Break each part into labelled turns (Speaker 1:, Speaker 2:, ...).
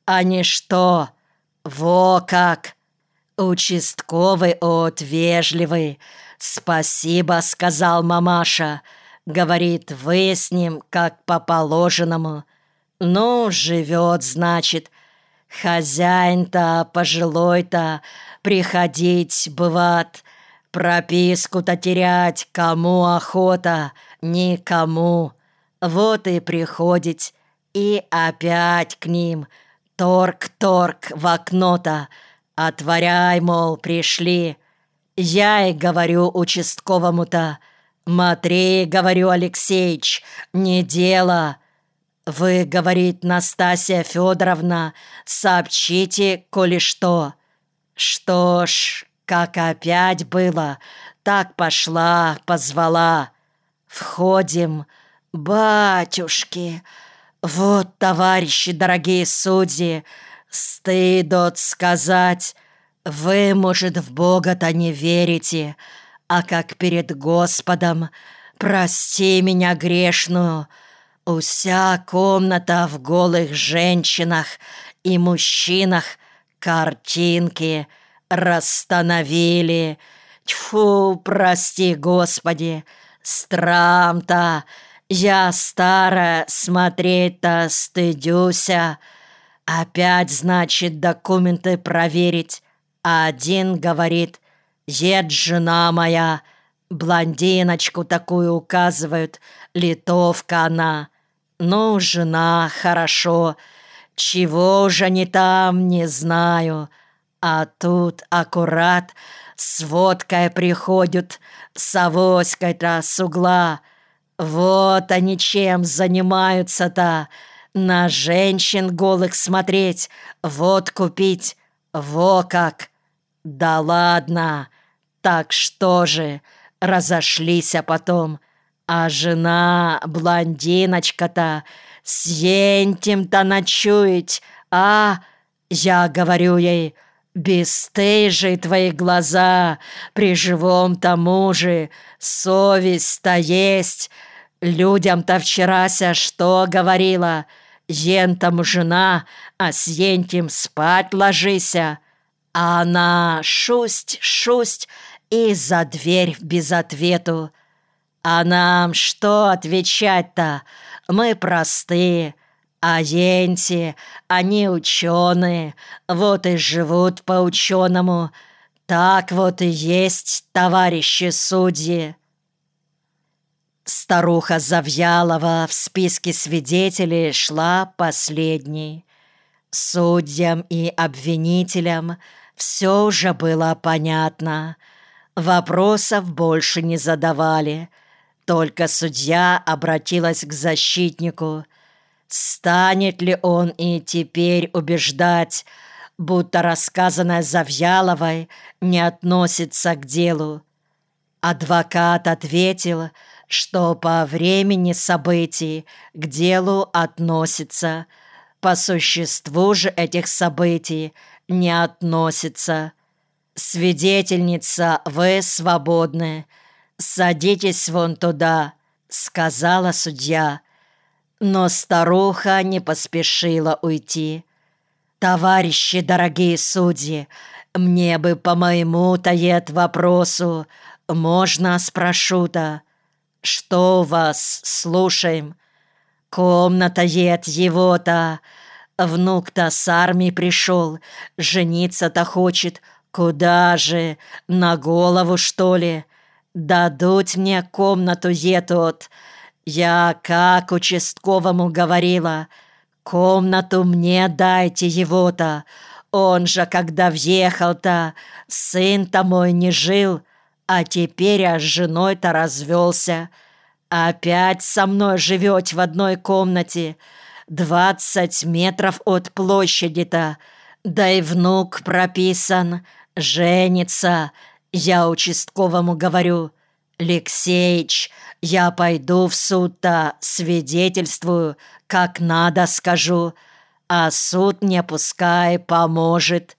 Speaker 1: Они что? Во как! Участковый от вежливый. Спасибо, сказал мамаша. Говорит, вы с ним как по положенному. Ну, живет, значит. Хозяин-то пожилой-то, приходить бывает. Прописку-то терять кому охота, никому. Вот и приходить, и опять к ним. Торг-торг в окно-то. Отворяй, мол, пришли. Я и говорю участковому-то: «Матри, — говорю, — Алексеич, не дело. Вы, — говорит, — Настасья Федоровна, сообщите, коли что». Что ж, как опять было, так пошла, позвала. Входим. Батюшки! Вот, товарищи, дорогие судьи, стыдот сказать, вы, может, в Бога-то не верите, а как перед Господом, прости меня грешную, уся комната в голых женщинах и мужчинах картинки расстановили. Тьфу, прости, Господи, страм-то, я старая, смотреть-то стыдюся. Опять, значит, документы проверить. А один говорит: «Ед, жена моя». Блондиночку такую указывают, литовка она. Ну, жена, хорошо. Чего же они там, не знаю. А тут аккурат с водкой приходят, с авоськой-то с угла. Вот они чем занимаются-то. На женщин голых смотреть, водку пить. Во как! Да ладно! Так что же, разошлись, а потом. А жена, блондиночка-то, с ентем-то ночует, а? Я говорю ей: «Бесстыжие твои глаза, при живом-то муже, совесть-то есть. Людям-то вчерася что говорила? Ентому жена, а с ентем спать ложися». А она шусть-шусть и за дверь без ответу. А нам что отвечать-то? Мы простые, а енти, они ученые, вот и живут по-ученому. Так вот и есть, товарищи судьи. Старуха Завьялова в списке свидетелей шла последней. Судьям и обвинителям все уже было понятно. Вопросов больше не задавали. Только судья обратилась к защитнику. Станет ли он и теперь убеждать, будто рассказанное Завьяловой не относится к делу? Адвокат ответил, что по времени событий к делу относится. По существу же этих событий не относится. «Свидетельница, вы свободны. Садитесь вон туда», — сказала судья. Но старуха не поспешила уйти. «Товарищи, дорогие судьи, мне бы по моему-то вопросу, можно, спрошу-то?» «Что у вас? Слушаем». «Комната его-то. Внук-то с армии пришел, жениться-то хочет. Куда же? На голову, что ли? Дадут мне комнату етот. Я как участковому говорила: комнату мне дайте его-то. Он же, когда въехал-то, сын-то мой не жил, а теперь с женой-то развелся. Опять со мной живете в одной комнате, 20 метров от площади-то. Да и внук прописан, женится. Я участковому говорю: «Алексеич, я пойду в суд-то, свидетельствую, как надо скажу, а суд мне пускай поможет».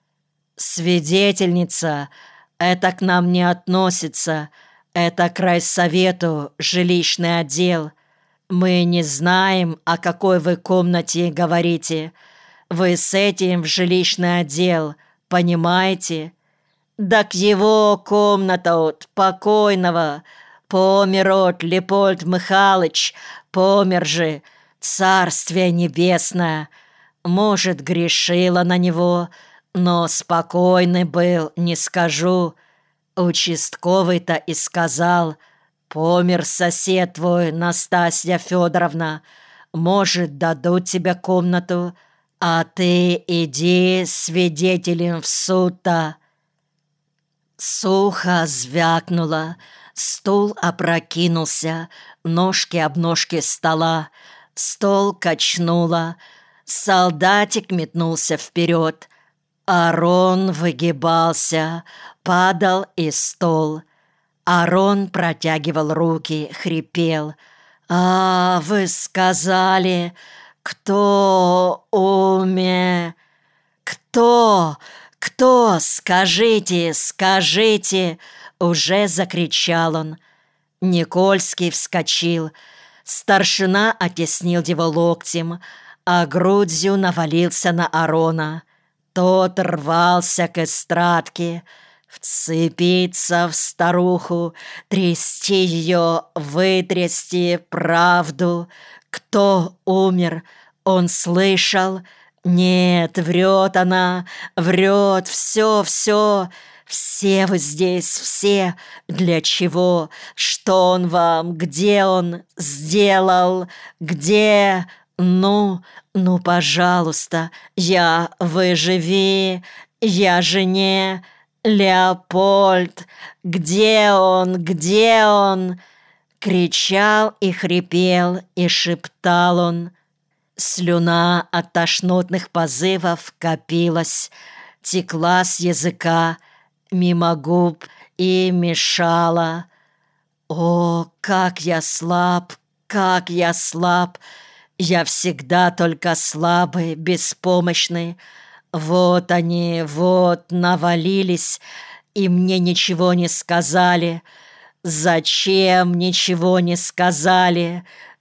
Speaker 1: «Свидетельница, это к нам не относится, это к райсовету, жилищный отдел. Мы не знаем, о какой вы комнате говорите. вы с этим в жилищный отдел, понимаете? Да к его комната от покойного. Помер от Лепольд Михайлович, помер же, царствие небесное. Может, грешила на него, но спокойный был, не скажу. Участковый-то и сказал: помер сосед твой, Настасья Федоровна, может, дадут тебе комнату, а ты иди свидетелем в суд-то. Сухо звякнуло, стул опрокинулся, ножки об ножки стола, стол качнуло, солдатик метнулся вперед, Арон выгибался, падал и стол. Арон протягивал руки, хрипел: «А, вы сказали, кто умер? Кто? Кто? Скажите, скажите!» Уже закричал он. Никольский вскочил. Старшина оттеснил его локтем, а грудью навалился на Арона. Тот рвался к эстрадке, вцепиться в старуху, трясти ее, вытрясти правду. Кто умер? Он слышал? Нет, врет она, врет, все. Все вы здесь, все. Для чего? Что он вам? Где он? Сделал? Где? Ну, пожалуйста, выживи, я жене. Леопольд, где он? Где он? Кричал и хрипел, и шептал он. Слюна от тошнотных позывов копилась, текла с языка, мимо губ и мешала. О, как я слаб, как я слаб! Я всегда только слабый, беспомощный. Вот они, вот, навалились, и мне ничего не сказали. Зачем ничего не сказали?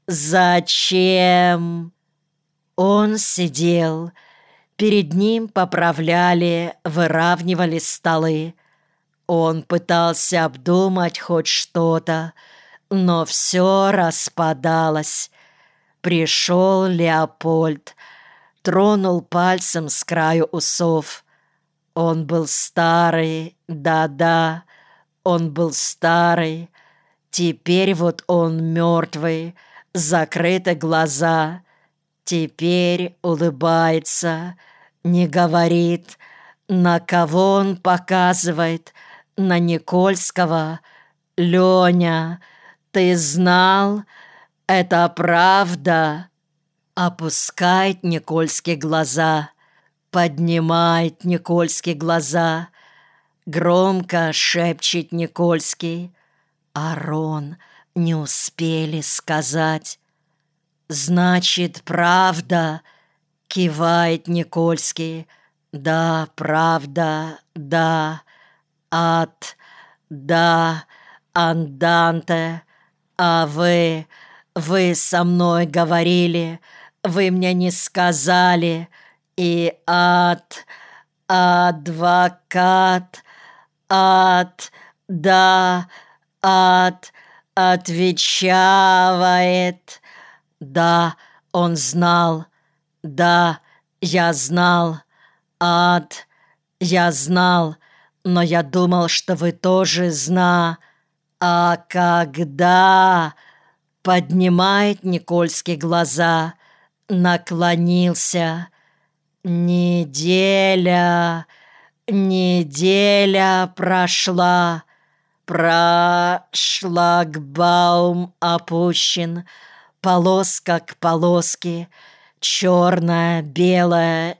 Speaker 1: Зачем? Он сидел. Перед ним поправляли, выравнивали столы. Он пытался обдумать хоть что-то, но все распадалось. Пришел Леопольд, тронул пальцем с краю усов. Он был старый, да, он был старый. Теперь вот он мертвый, закрыты глаза. Теперь улыбается, не говорит. На кого он показывает? На Никольского. «Леня, ты знал? Это правда?» Опускает Никольский глаза, поднимает Никольский глаза. Громко шепчет Никольский: «Арон, не успели сказать». «Значит, правда?» — кивает Никольский. «Да, правда, да. Ад, да, анданте. А вы со мной говорили, вы мне не сказали. И адвокат, да, отвечает». «Да, он знал. Да, я знал. Я знал, но я думал, что вы тоже А когда...» Поднимает Никольский глаза, наклонился. Неделя прошла. Шлагбаум опущен, полоска к полоске, черно-белая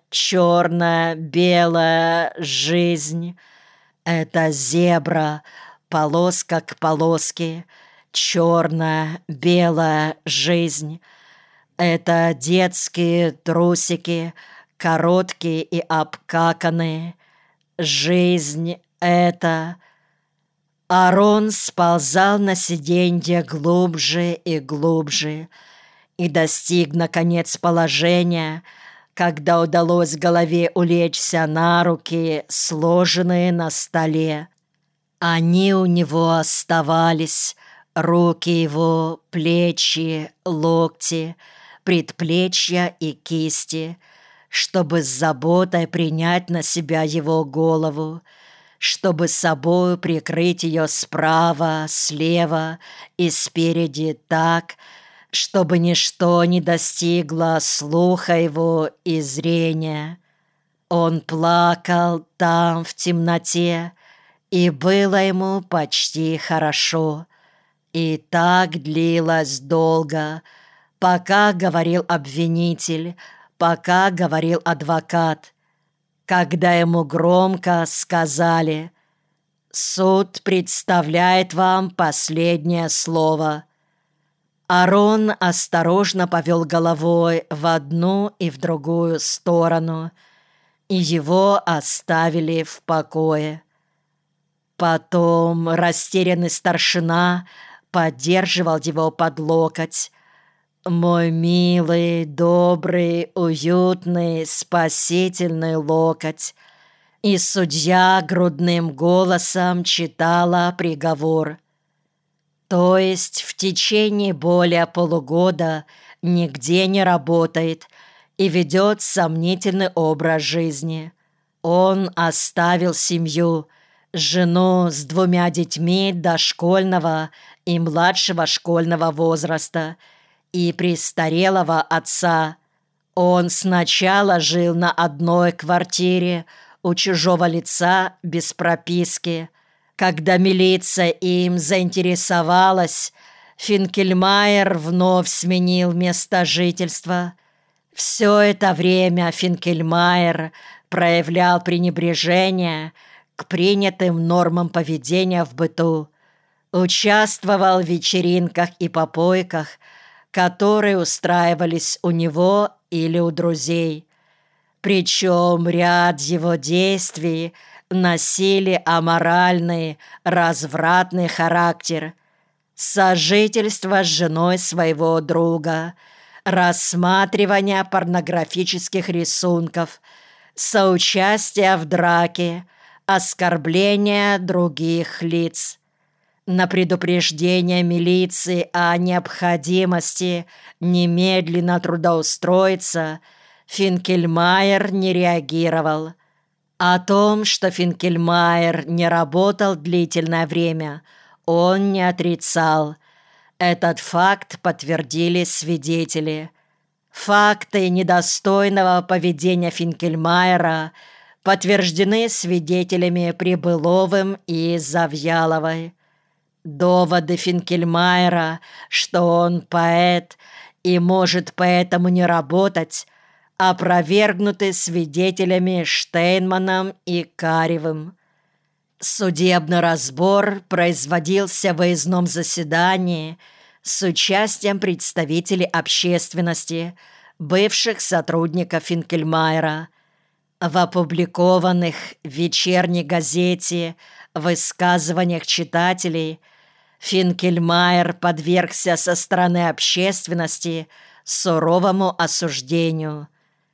Speaker 1: жизнь. Это зебра, полоска к полоске, черно-белая жизнь. Это детские трусики, короткие и обкаканные. Жизнь это... Арон сползал на сиденье глубже и глубже и достиг, наконец, положения, когда удалось голове улечься на руки, сложенные на столе. Они у него оставались, руки его, плечи, локти, предплечья и кисти, чтобы с заботой принять на себя его голову, чтобы собою прикрыть ее справа, слева и спереди так, чтобы ничто не достигло слуха его и зрения. Он плакал там в темноте, и было ему почти хорошо. И так длилось долго, пока говорил обвинитель, пока говорил адвокат, когда ему громко сказали: «Суд представляет вам последнее слово». Арон осторожно повел головой в одну и в другую сторону, и его оставили в покое. Потом растерянный старшина поддерживал его под локоть. Мой милый, добрый, уютный, спасительный локоть. И судья грудным голосом читала приговор. То есть в течение более полугода нигде не работает и ведет сомнительный образ жизни. Он оставил семью, жену с 2 детьми дошкольного и младшего школьного возраста и престарелого отца. Он сначала жил на одной квартире у чужого лица без прописки. Когда милиция им заинтересовалась, Финкельмайер вновь сменил место жительства. Все это время Финкельмайер проявлял пренебрежение к принятым нормам поведения в быту, участвовал в вечеринках и попойках, которые устраивались у него или у друзей. Причем ряд его действий носили аморальный, развратный характер. Сожительство с женой своего друга, рассматривание порнографических рисунков, соучастие в драке, оскорбление других лиц. На предупреждение милиции о необходимости немедленно трудоустроиться Финкельмайер не реагировал. О том, что Финкельмайер не работал длительное время, он не отрицал. Этот факт подтвердили свидетели. Факты недостойного поведения Финкельмайера подтверждены свидетелями Прибыловым и Завьяловой. Доводы Финкельмайера, что он поэт и может поэтому не работать, опровергнуты свидетелями Штейнманом и Каревым. Судебный разбор производился в выездном заседании с участием представителей общественности, бывших сотрудников Финкельмайера. В опубликованных в вечерней газете высказываниях читателей Финкельмайер подвергся со стороны общественности суровому осуждению.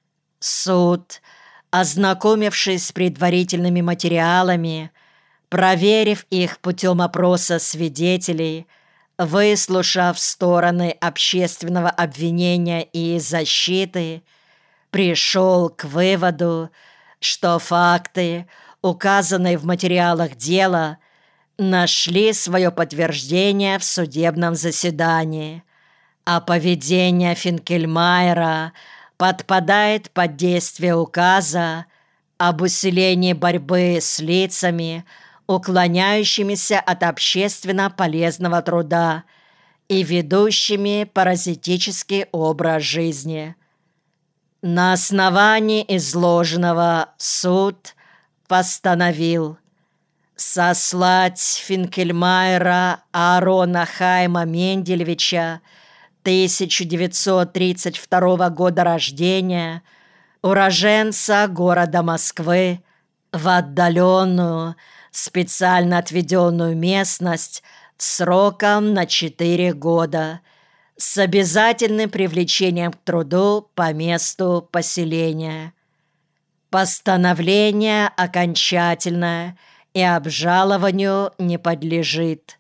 Speaker 1: Суд, ознакомившись с предварительными материалами, проверив их путем опроса свидетелей, выслушав стороны общественного обвинения и защиты, пришел к выводу, что факты, указанные в материалах дела, нашли свое подтверждение в судебном заседании, а поведение Финкельмайера подпадает под действие указа об усилении борьбы с лицами, уклоняющимися от общественно полезного труда и ведущими паразитический образ жизни. На основании изложенного суд постановил сослать Финкельмайера Аарона Хайма Менделевича, 1932 года рождения, уроженца города Москвы, в отдаленную, специально отведенную местность сроком на 4 года с обязательным привлечением к труду по месту поселения. Постановление окончательное и обжалованию не подлежит.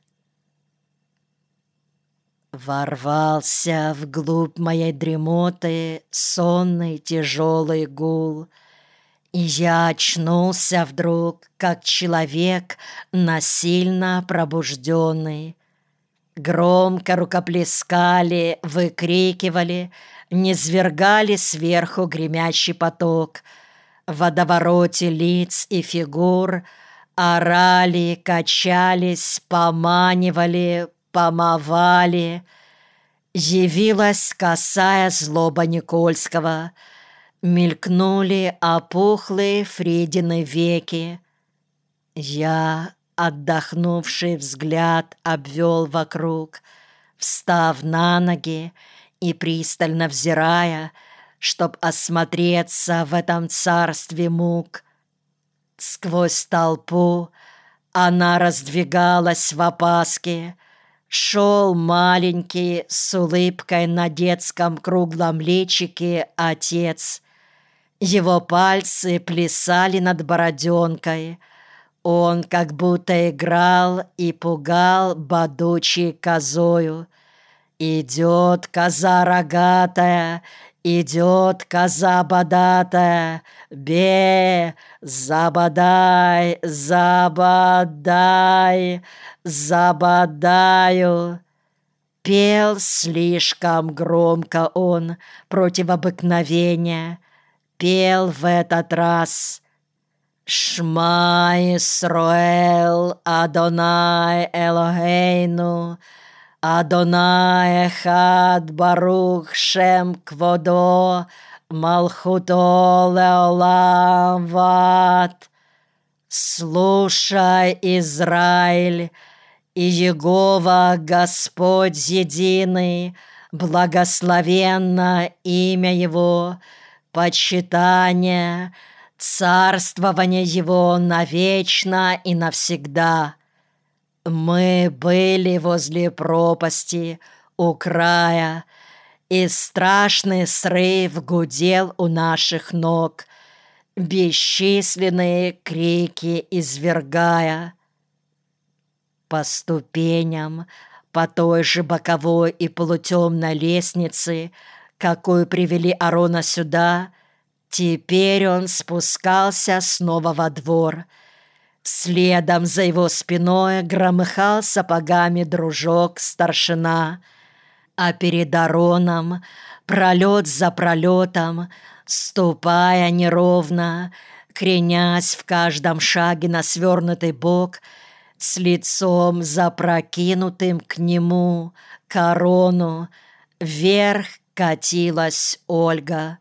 Speaker 1: Ворвался вглубь моей дремоты сонный тяжелый гул, и я очнулся вдруг, как человек насильно пробужденный. Громко рукоплескали, выкрикивали, низвергали сверху гремящий поток. В водовороте лиц и фигур орали, качались, поманивали, помывали. Явилась косая злоба Никольского. Мелькнули опухлые Фридины веки. Я, отдохнувший взгляд, обвел вокруг, встав на ноги и пристально взирая, чтоб осмотреться в этом царстве мук. Сквозь толпу она раздвигалась в опаске. Шел маленький, с улыбкой на детском круглом личике отец. Его пальцы плясали над бороденкой. Он как будто играл и пугал бодучей козою. Идет коза рогатая, идет коза бодатая, бе, забодай, забодай, забодаю. Пел слишком громко он, против обыкновения. Пел в этот раз: «Шма Исроэл, Адонай Элохейну, Адонай Эхад Барух Шем Кводо, Малхуто Леолам Вад». Слушай, Израиль, и Егова Господь единый, благословенно имя Его, почитание, царствование Его навечно и навсегда. Мы были возле пропасти, у края, и страшный срыв гудел у наших ног, бесчисленные крики извергая. По ступеням, по той же боковой и полутемной лестнице, какую привели Аарона сюда, теперь он спускался снова во двор. Следом за его спиной громыхал сапогами дружок-старшина, а перед Аароном, пролет за пролетом, ступая неровно, кренясь в каждом шаге на свернутый бок, с лицом запрокинутым к нему, корону, вверх катилась Ольга.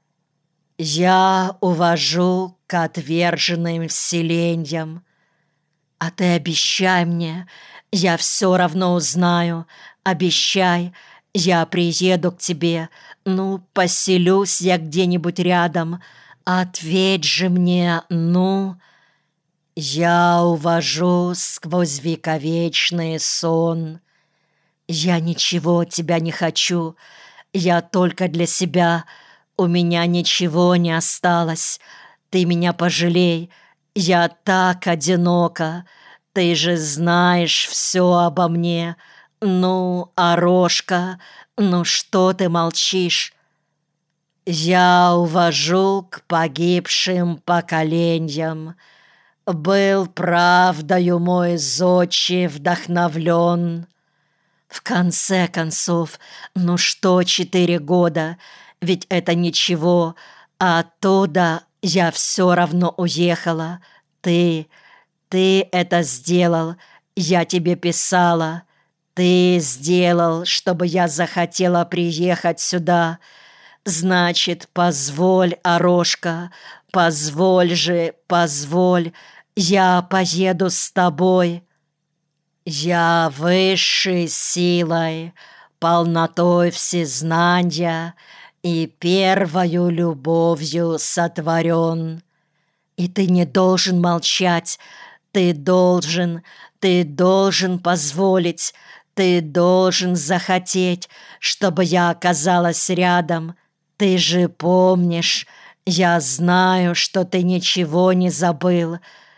Speaker 1: Я увожу к отверженным селеньям. А ты обещай мне, я все равно узнаю. Обещай, я приеду к тебе. Ну, поселюсь я где-нибудь рядом. Ответь же мне, ну. Я увожу сквозь вековечный сон. Я ничего от тебя не хочу. Я только для себя. У меня ничего не осталось. Ты меня пожалей. Я так одинока. Ты же знаешь все обо мне. Ну, Арошка, ну что ты молчишь? Я увожу к погибшим поколениям. Был правдою мой зодчий вдохновлен. В конце концов, ну что 4 года? Ведь это ничего, а оттуда я все равно уехала. Ты это сделал, я тебе писала. Ты сделал, чтобы я захотела приехать сюда. Значит, позволь, Арошка, позволь же, позволь, я поеду с тобой. Я высшей силой, полнотой всезнания и первою любовью сотворен. И ты не должен молчать, ты должен позволить, Ты должен захотеть, чтобы я оказалась рядом. Ты же помнишь, я знаю, что ты ничего не забыл.